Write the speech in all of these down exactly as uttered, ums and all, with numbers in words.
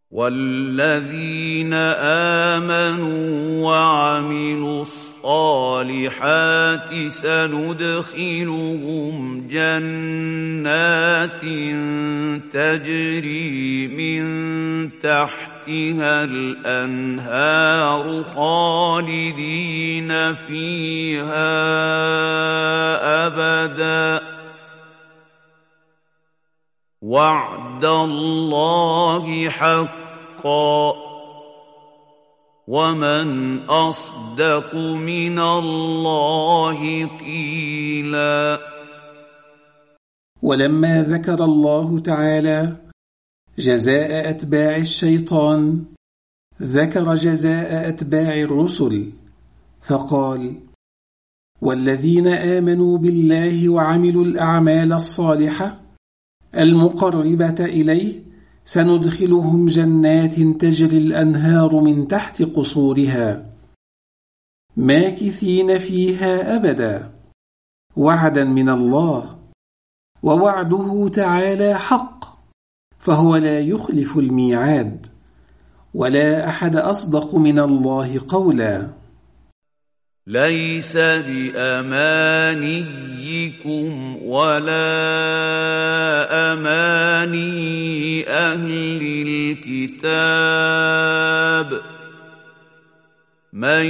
وَالَّذِينَ آمَنُوا وَعَمِلُوا الصَّالِحَاتِ سَنُدْخِلُهُمْ جَنَّاتٍ تَجْرِي مِن تَحْتِهَا الْأَنْهَارُ خَالِدِينَ فِيهَا أَبَدًا ۖ وَعْدَ اللَّهِ حَقًّا ۚ وَمَنْ أَصْدَقُ مِنَ اللَّهِ قِيلًا. ولما ذكر الله تعالى جزاء أتباع الشيطان ذكر جزاء أتباع الرسل فقال: والذين آمنوا بالله وعملوا الأعمال الصالحة المقربة إليه سندخلهم جنات تجري الأنهار من تحت قصورها ماكثين فيها أبدا، وعدا من الله، ووعده تعالى حق، فهو لا يخلف الميعاد، ولا أحد أصدق من الله قولا. ليس بأمانيكم ولا أماني أهل الكتاب، من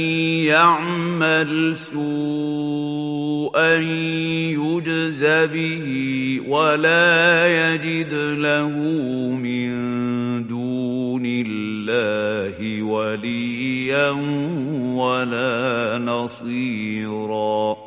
يعمل سوءا يجز به ولا يجد له من دون الله وليا ولا نصيرا.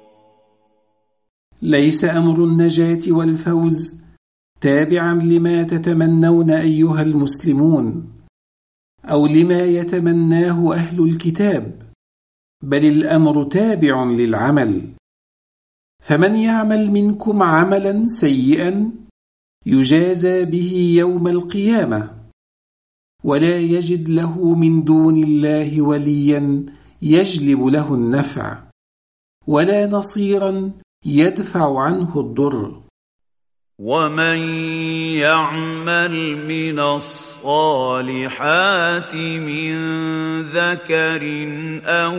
ليس أمر النجاة والفوز تابعا لما تتمنون أيها المسلمون أو لما يتمناه أهل الكتاب، بل الأمر تابع للعمل، فمن يعمل منكم عملا سيئا يجازى به يوم القيامة ولا يجد له من دون الله وليا يجلب له النفع ولا نصيرا يدفع عنه الضر. ومن يعمل من الصالحات من ذكر أو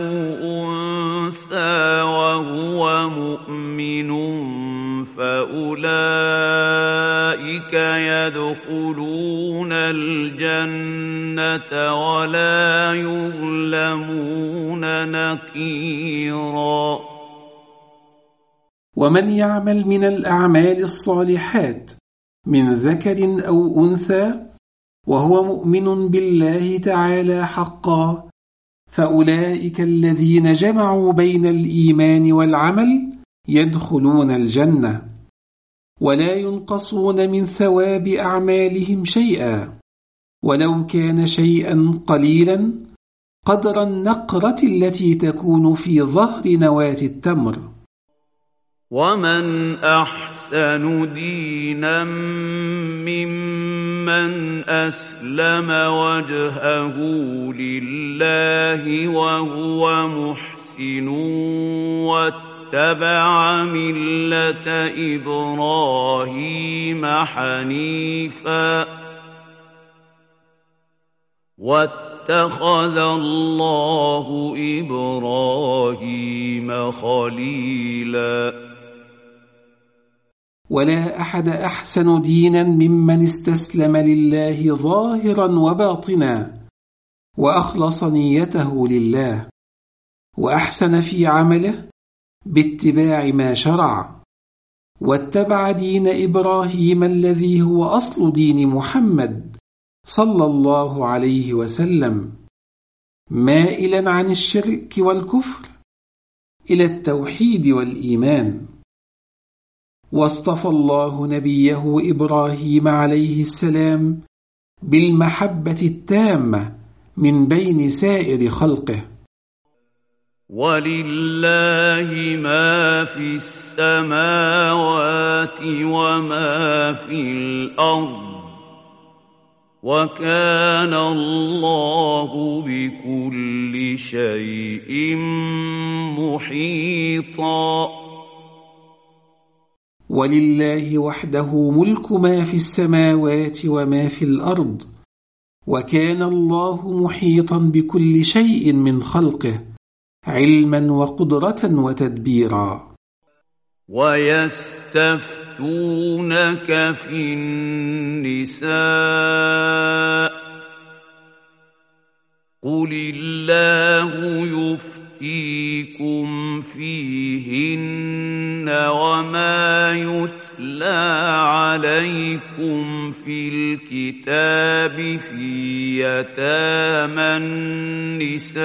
أنثى وهو مؤمن فأولئك يدخلون الجنة ولا يظلمون نقيرا. ومن يعمل من الأعمال الصالحات من ذكر أو أنثى وهو مؤمن بالله تعالى حقا فأولئك الذين جمعوا بين الإيمان والعمل يدخلون الجنة ولا ينقصون من ثواب أعمالهم شيئا ولو كان شيئا قليلا قدر النقرة التي تكون في ظهر نواة التمر. ومن أحسن دينا ممن أسلم وجهه لله وهو محسن واتبع ملة إبراهيم حنيفا واتخذ الله إبراهيم خليلا. ولا أحد أحسن دينا ممن استسلم لله ظاهرا وباطنا وأخلص نيته لله وأحسن في عمله باتباع ما شرع واتبع دين إبراهيم الذي هو أصل دين محمد صلى الله عليه وسلم مائلا عن الشرك والكفر إلى التوحيد والإيمان. واصطفى الله نبيه إبراهيم عليه السلام بالمحبة التامة من بين سائر خلقه. ولله ما في السماوات وما في الأرض وكان الله بكل شيء محيطا. ولله وحده ملك ما في السماوات وما في الأرض وكان الله محيطا بكل شيء من خلقه علما وقدرة وتدبيرا. ويستفتونك في النساء قل الله يفتيكم فيهن وما يتلى عليكم في الكتاب في يتامى النساء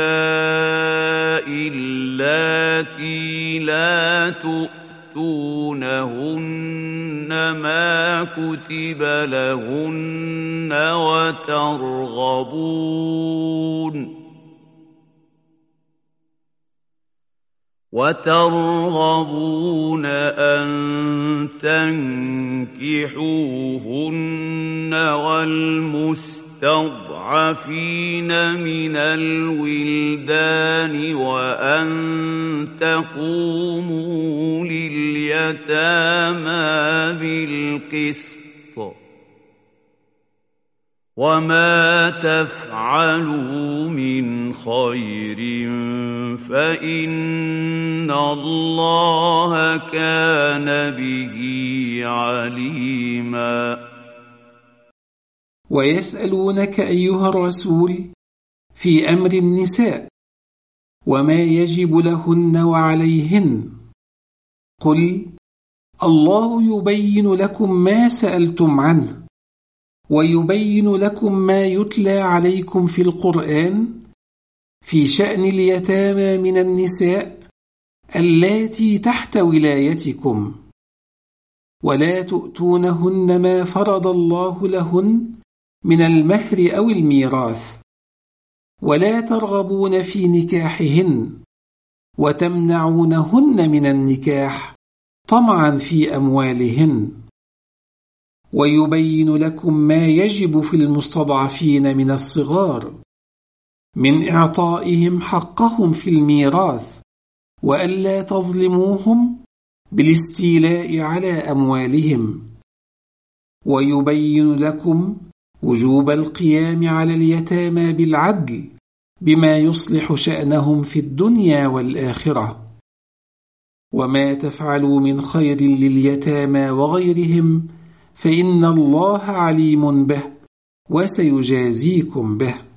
اللاتي لا تؤتونهن ما كتب لهن وترغبون وترغبون أن تنكحوهن والمستضعفين من الولدان وأن تقوموا لليتامى بالقسط وما تفعلوا من خير فإن الله كان به عليما. ويسألونك أيها الرسول في أمر النساء وما يجب لهن وعليهن، قل الله يبين لكم ما سألتم عنه ويبين لكم ما يتلى عليكم في القرآن في شأن اليتامى من النساء اللاتي تحت ولايتكم، ولا تؤتونهن ما فرض الله لهن من المهر أو الميراث، ولا ترغبون في نكاحهن وتمنعونهن من النكاح طمعا في أموالهن، ويبين لكم ما يجب في المستضعفين من الصغار من إعطائهم حقهم في الميراث وألا تظلموهم بالاستيلاء على أموالهم، ويبين لكم وجوب القيام على اليتامى بالعدل بما يصلح شأنهم في الدنيا والآخرة، وما تفعلوا من خير لليتامى وغيرهم فإن الله عليم به وسيجازيكم به.